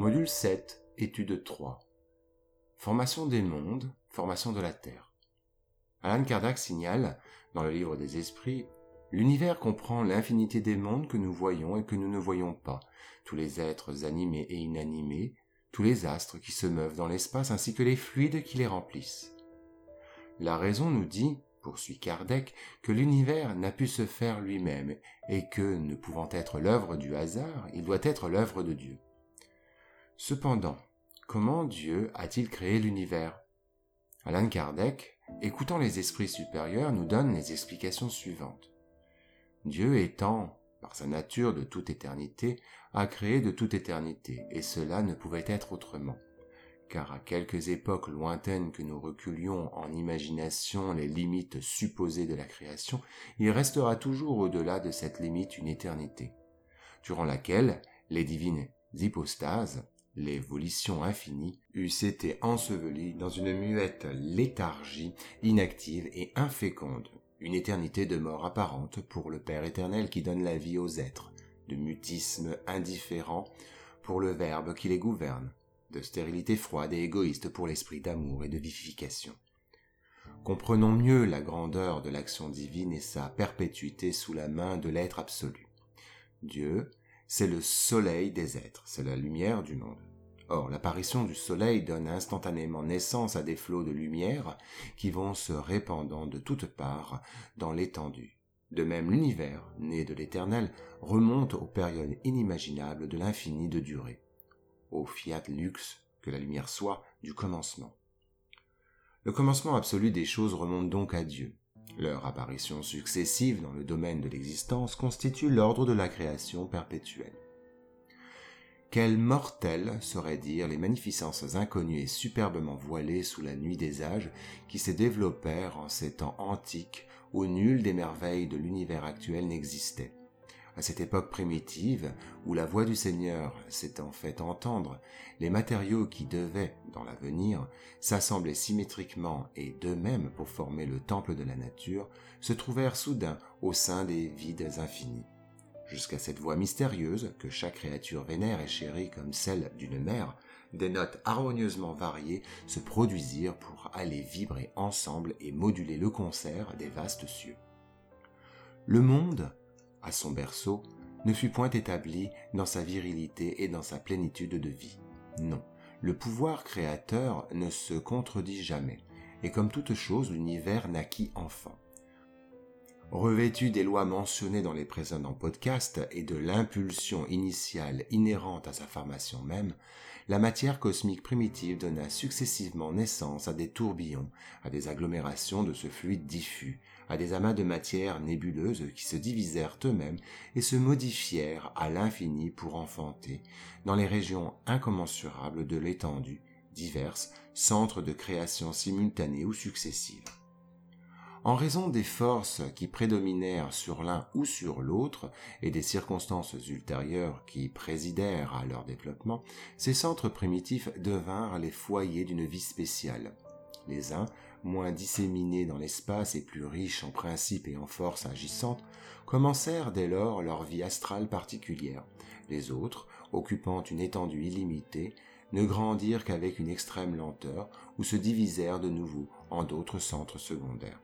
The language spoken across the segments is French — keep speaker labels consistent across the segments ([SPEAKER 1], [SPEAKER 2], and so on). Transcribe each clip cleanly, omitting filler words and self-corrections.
[SPEAKER 1] Module 7, étude 3. Formation des mondes, formation de la Terre. Alan Kardec signale, dans le livre des esprits, l'univers comprend l'infinité des mondes que nous voyons et que nous ne voyons pas, tous les êtres animés et inanimés, tous les astres qui se meuvent dans l'espace ainsi que les fluides qui les remplissent. La raison nous dit, poursuit Kardec, que l'univers n'a pu se faire lui-même et que, ne pouvant être l'œuvre du hasard, il doit être l'œuvre de Dieu. Cependant, comment Dieu a-t-il créé l'univers ? Alan Kardec, écoutant les esprits supérieurs, nous donne les explications suivantes. Dieu étant, par sa nature de toute éternité, a créé de toute éternité, et cela ne pouvait être autrement. Car à quelques époques lointaines que nous reculions en imagination les limites supposées de la création, il restera toujours au-delà de cette limite une éternité, durant laquelle les divines hypostases, les volitions infinies, eussent été ensevelies dans une muette léthargie, inactive et inféconde, une éternité de mort apparente pour le Père éternel qui donne la vie aux êtres, de mutisme indifférent pour le Verbe qui les gouverne, de stérilité froide et égoïste pour l'esprit d'amour et de vivification. Comprenons mieux la grandeur de l'action divine et sa perpétuité sous la main de l'être absolu. Dieu, c'est le soleil des êtres, c'est la lumière du monde. Or, l'apparition du soleil donne instantanément naissance à des flots de lumière qui vont se répandant de toutes parts dans l'étendue. De même, l'univers, né de l'éternel, remonte aux périodes inimaginables de l'infini de durée, au fiat lux, que la lumière soit, du commencement. Le commencement absolu des choses remonte donc à Dieu. Leur apparition successive dans le domaine de l'existence constitue l'ordre de la création perpétuelle. Quels mortels sauraient dire les magnificences inconnues et superbement voilées sous la nuit des âges qui se développèrent en ces temps antiques où nulle des merveilles de l'univers actuel n'existait. À cette époque primitive, où la voix du Seigneur s'étant fait entendre, les matériaux qui devaient, dans l'avenir, s'assembler symétriquement et d'eux-mêmes pour former le temple de la nature, se trouvèrent soudain au sein des vides infinis. Jusqu'à cette voix mystérieuse, que chaque créature vénère et chérit comme celle d'une mère, des notes harmonieusement variées se produisirent pour aller vibrer ensemble et moduler le concert des vastes cieux. Le monde, à son berceau, ne fut point établi dans sa virilité et dans sa plénitude de vie. Non, le pouvoir créateur ne se contredit jamais, et comme toute chose, l'univers naquit enfant. Revêtu des lois mentionnées dans les précédents podcasts et de l'impulsion initiale inhérente à sa formation même, la matière cosmique primitive donna successivement naissance à des tourbillons, à des agglomérations de ce fluide diffus, à des amas de matière nébuleuse qui se divisèrent eux-mêmes et se modifièrent à l'infini pour enfanter, dans les régions incommensurables de l'étendue, diverses centres de création simultanée ou successives. En raison des forces qui prédominèrent sur l'un ou sur l'autre et des circonstances ultérieures qui présidèrent à leur développement, ces centres primitifs devinrent les foyers d'une vie spéciale. Les uns, moins disséminés dans l'espace et plus riches en principes et en forces agissantes, commencèrent dès lors leur vie astrale particulière. Les autres, occupant une étendue illimitée, ne grandirent qu'avec une extrême lenteur ou se divisèrent de nouveau en d'autres centres secondaires.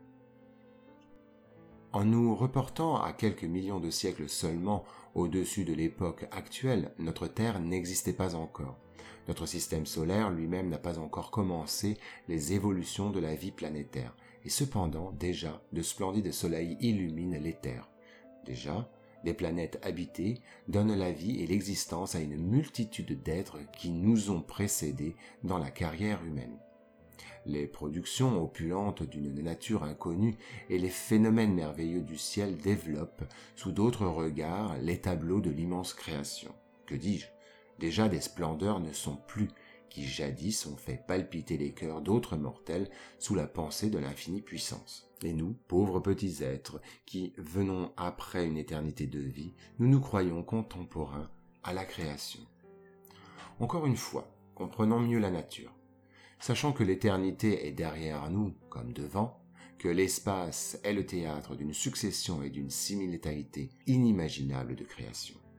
[SPEAKER 1] En nous reportant à quelques millions de siècles seulement au-dessus de l'époque actuelle, notre Terre n'existait pas encore. Notre système solaire lui-même n'a pas encore commencé les évolutions de la vie planétaire. Et cependant, déjà, de splendides soleils illuminent les terres. Déjà, des planètes habitées donnent la vie et l'existence à une multitude d'êtres qui nous ont précédés dans la carrière humaine. Les productions opulentes d'une nature inconnue et les phénomènes merveilleux du ciel développent, sous d'autres regards, les tableaux de l'immense création. Que dis-je ? Déjà des splendeurs ne sont plus, qui jadis ont fait palpiter les cœurs d'autres mortels sous la pensée de l'infinie puissance. Et nous, pauvres petits êtres, qui venons après une éternité de vie, nous nous croyons contemporains à la création. Encore une fois, comprenons mieux la nature. Sachant que l'éternité est derrière nous comme devant, que l'espace est le théâtre d'une succession et d'une simultanéité inimaginable de création.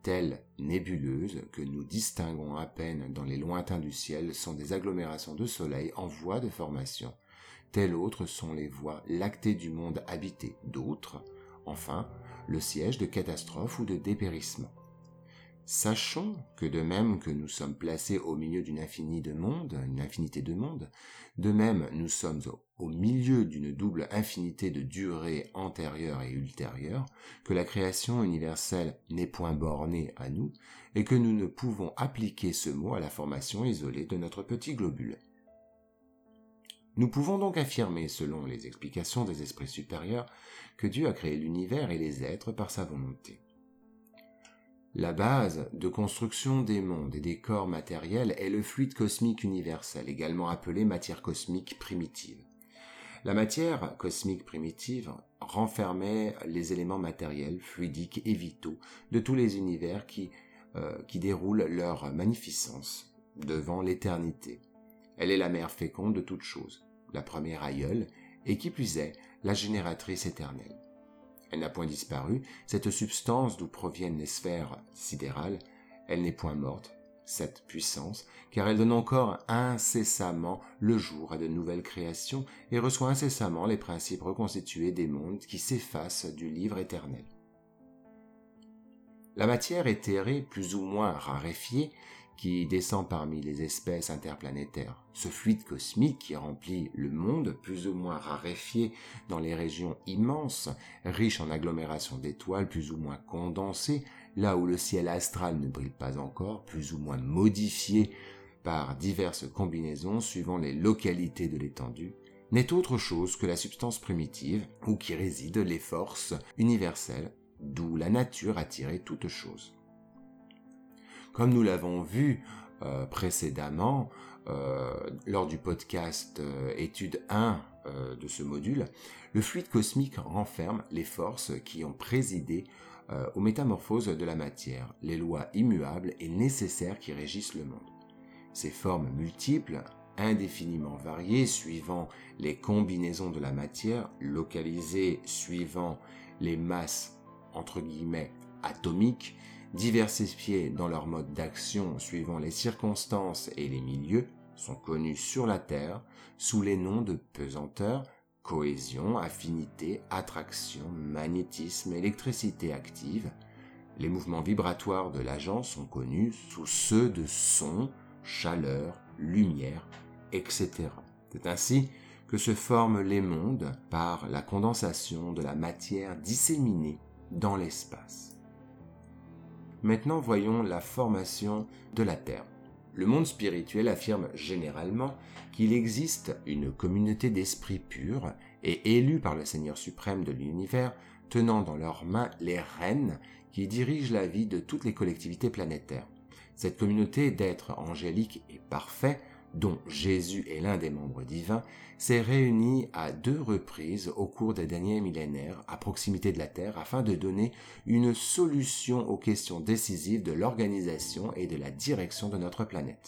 [SPEAKER 1] telles nébuleuses que nous distinguons à peine dans les lointains du ciel sont des agglomérations de soleil en voie de formation. Telles autres sont les voies lactées du monde habité. D'autres, enfin, le siège de catastrophes ou de dépérissement. Sachons que de même que nous sommes placés au milieu d'une infinité de mondes, de même nous sommes au milieu d'une double infinité de durées antérieures et ultérieures, que la création universelle n'est point bornée à nous, et que nous ne pouvons appliquer ce mot à la formation isolée de notre petit globule. Nous pouvons donc affirmer, selon les explications des esprits supérieurs, que Dieu a créé l'univers et les êtres par sa volonté. La base de construction des mondes et des corps matériels est le fluide cosmique universel, également appelé matière cosmique primitive. La matière cosmique primitive renfermait les éléments matériels, fluidiques et vitaux de tous les univers qui déroulent leur magnificence devant l'éternité. Elle est la mère féconde de toutes choses, la première aïeule, et qui plus est, la génératrice éternelle. Elle n'a point disparu, cette substance d'où proviennent les sphères sidérales, elle n'est point morte, cette puissance, car elle donne encore incessamment le jour à de nouvelles créations et reçoit incessamment les principes reconstitués des mondes qui s'effacent du livre éternel. La matière éthérée, plus ou moins raréfiée, qui descend parmi les espèces interplanétaires, ce fluide cosmique qui remplit le monde, plus ou moins raréfié dans les régions immenses, riche en agglomérations d'étoiles plus ou moins condensées, là où le ciel astral ne brille pas encore, plus ou moins modifié par diverses combinaisons suivant les localités de l'étendue, n'est autre chose que la substance primitive où qui résident les forces universelles, d'où la nature a tiré toute chose. Comme nous l'avons vu précédemment lors du podcast étude 1 de ce module, le fluide cosmique renferme les forces qui ont présidé aux métamorphoses de la matière, les lois immuables et nécessaires qui régissent le monde. Ces formes multiples, indéfiniment variées suivant les combinaisons de la matière, localisées suivant les masses entre guillemets atomiques, diversifiées dans leur mode d'action suivant les circonstances et les milieux, sont connues sur la Terre sous les noms de pesanteur, cohésion, affinité, attraction, magnétisme, électricité active. Les mouvements vibratoires de l'agent sont connus sous ceux de son, chaleur, lumière, etc. C'est ainsi que se forment les mondes par la condensation de la matière disséminée dans l'espace. Maintenant, voyons la formation de la Terre. Le monde spirituel affirme généralement qu'il existe une communauté d'esprits purs et élus par le Seigneur suprême de l'univers, tenant dans leurs mains les rênes qui dirigent la vie de toutes les collectivités planétaires. Cette communauté d'êtres angéliques et parfaits, dont Jésus est l'un des membres divins, s'est réunie à 2 reprises au cours des derniers millénaires à proximité de la Terre afin de donner une solution aux questions décisives de l'organisation et de la direction de notre planète.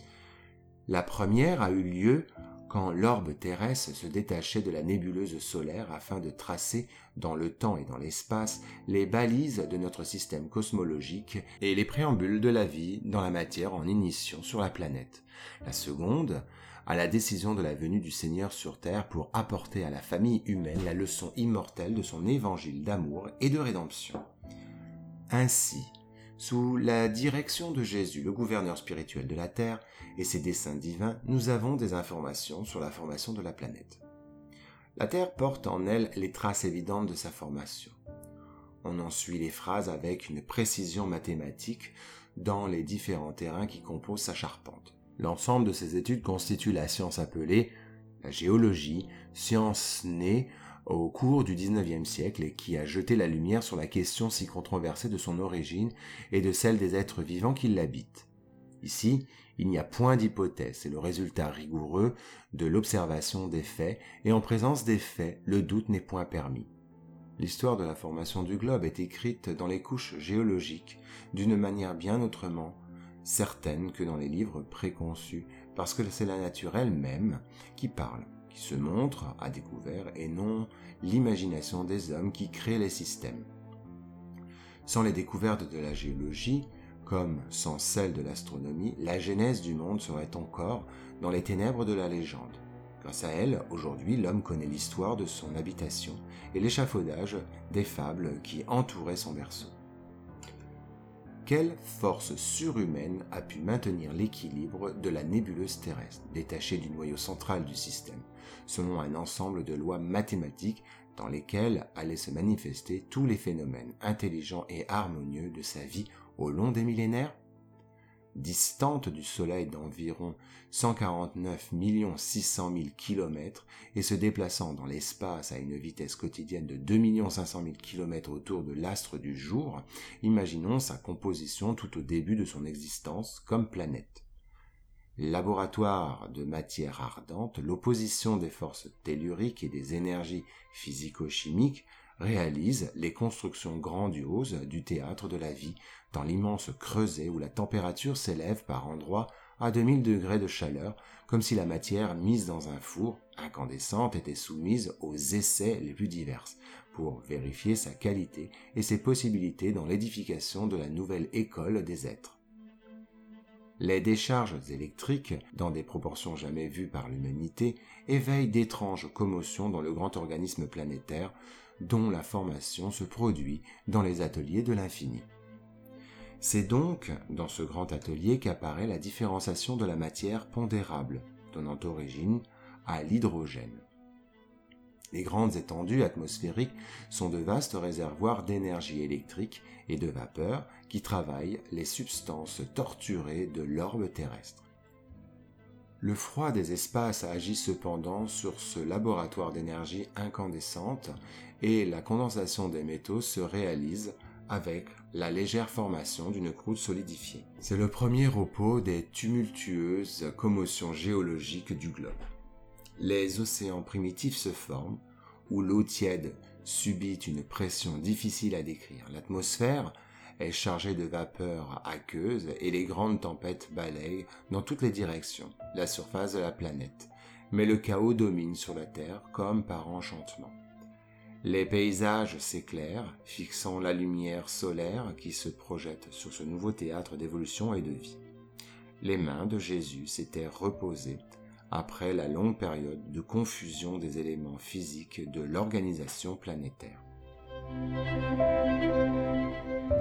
[SPEAKER 1] La première a eu lieu quand l'orbe terrestre se détachait de la nébuleuse solaire afin de tracer dans le temps et dans l'espace les balises de notre système cosmologique et les préambules de la vie dans la matière en ignition sur la planète. La seconde, à la décision de la venue du Seigneur sur Terre pour apporter à la famille humaine la leçon immortelle de son évangile d'amour et de rédemption. Ainsi, sous la direction de Jésus, le gouverneur spirituel de la Terre, et ses desseins divins, nous avons des informations sur la formation de la planète. La Terre porte en elle les traces évidentes de sa formation. On en suit les phrases avec une précision mathématique dans les différents terrains qui composent sa charpente. L'ensemble de ces études constitue la science appelée la géologie, science née au cours du XIXe siècle et qui a jeté la lumière sur la question si controversée de son origine et de celle des êtres vivants qui l'habitent. Ici, il n'y a point d'hypothèse, c'est le résultat rigoureux de l'observation des faits, et en présence des faits, le doute n'est point permis. L'histoire de la formation du globe est écrite dans les couches géologiques d'une manière bien autrement certaine que dans les livres préconçus, parce que c'est la nature elle-même qui parle, qui se montre à découvert, et non l'imagination des hommes qui créent les systèmes. Sans les découvertes de la géologie, comme sans celles de l'astronomie, la genèse du monde serait encore dans les ténèbres de la légende. Grâce à elle, aujourd'hui, l'homme connaît l'histoire de son habitation et l'échafaudage des fables qui entouraient son berceau. Quelle force surhumaine a pu maintenir l'équilibre de la nébuleuse terrestre, détachée du noyau central du système, selon un ensemble de lois mathématiques dans lesquelles allaient se manifester tous les phénomènes intelligents et harmonieux de sa vie au long des millénaires? Distante du Soleil d'environ 149 600 000 km et se déplaçant dans l'espace à une vitesse quotidienne de 2 500 000 km autour de l'astre du jour, imaginons sa composition tout au début de son existence comme planète. Laboratoire de matière ardente, l'opposition des forces telluriques et des énergies physico-chimiques réalise les constructions grandioses du théâtre de la vie dans l'immense creuset où la température s'élève par endroits à 2000 degrés de chaleur, comme si la matière mise dans un four incandescente était soumise aux essais les plus divers, pour vérifier sa qualité et ses possibilités dans l'édification de la nouvelle école des êtres. Les décharges électriques, dans des proportions jamais vues par l'humanité, éveillent d'étranges commotions dans le grand organisme planétaire dont la formation se produit dans les ateliers de l'infini. C'est donc dans ce grand atelier qu'apparaît la différenciation de la matière pondérable, donnant origine à l'hydrogène. Les grandes étendues atmosphériques sont de vastes réservoirs d'énergie électrique et de vapeur qui travaillent les substances torturées de l'orbe terrestre. Le froid des espaces agit cependant sur ce laboratoire d'énergie incandescente et la condensation des métaux se réalise avec la légère formation d'une croûte solidifiée. C'est le premier repos des tumultueuses commotions géologiques du globe. Les océans primitifs se forment, où l'eau tiède subit une pression difficile à décrire. L'atmosphère est chargée de vapeurs aqueuses et les grandes tempêtes balayent dans toutes les directions la surface de la planète. Mais le chaos domine sur la Terre comme par enchantement. Les paysages s'éclairent, fixant la lumière solaire qui se projette sur ce nouveau théâtre d'évolution et de vie. Les mains de Jésus s'étaient reposées après la longue période de confusion des éléments physiques de l'organisation planétaire.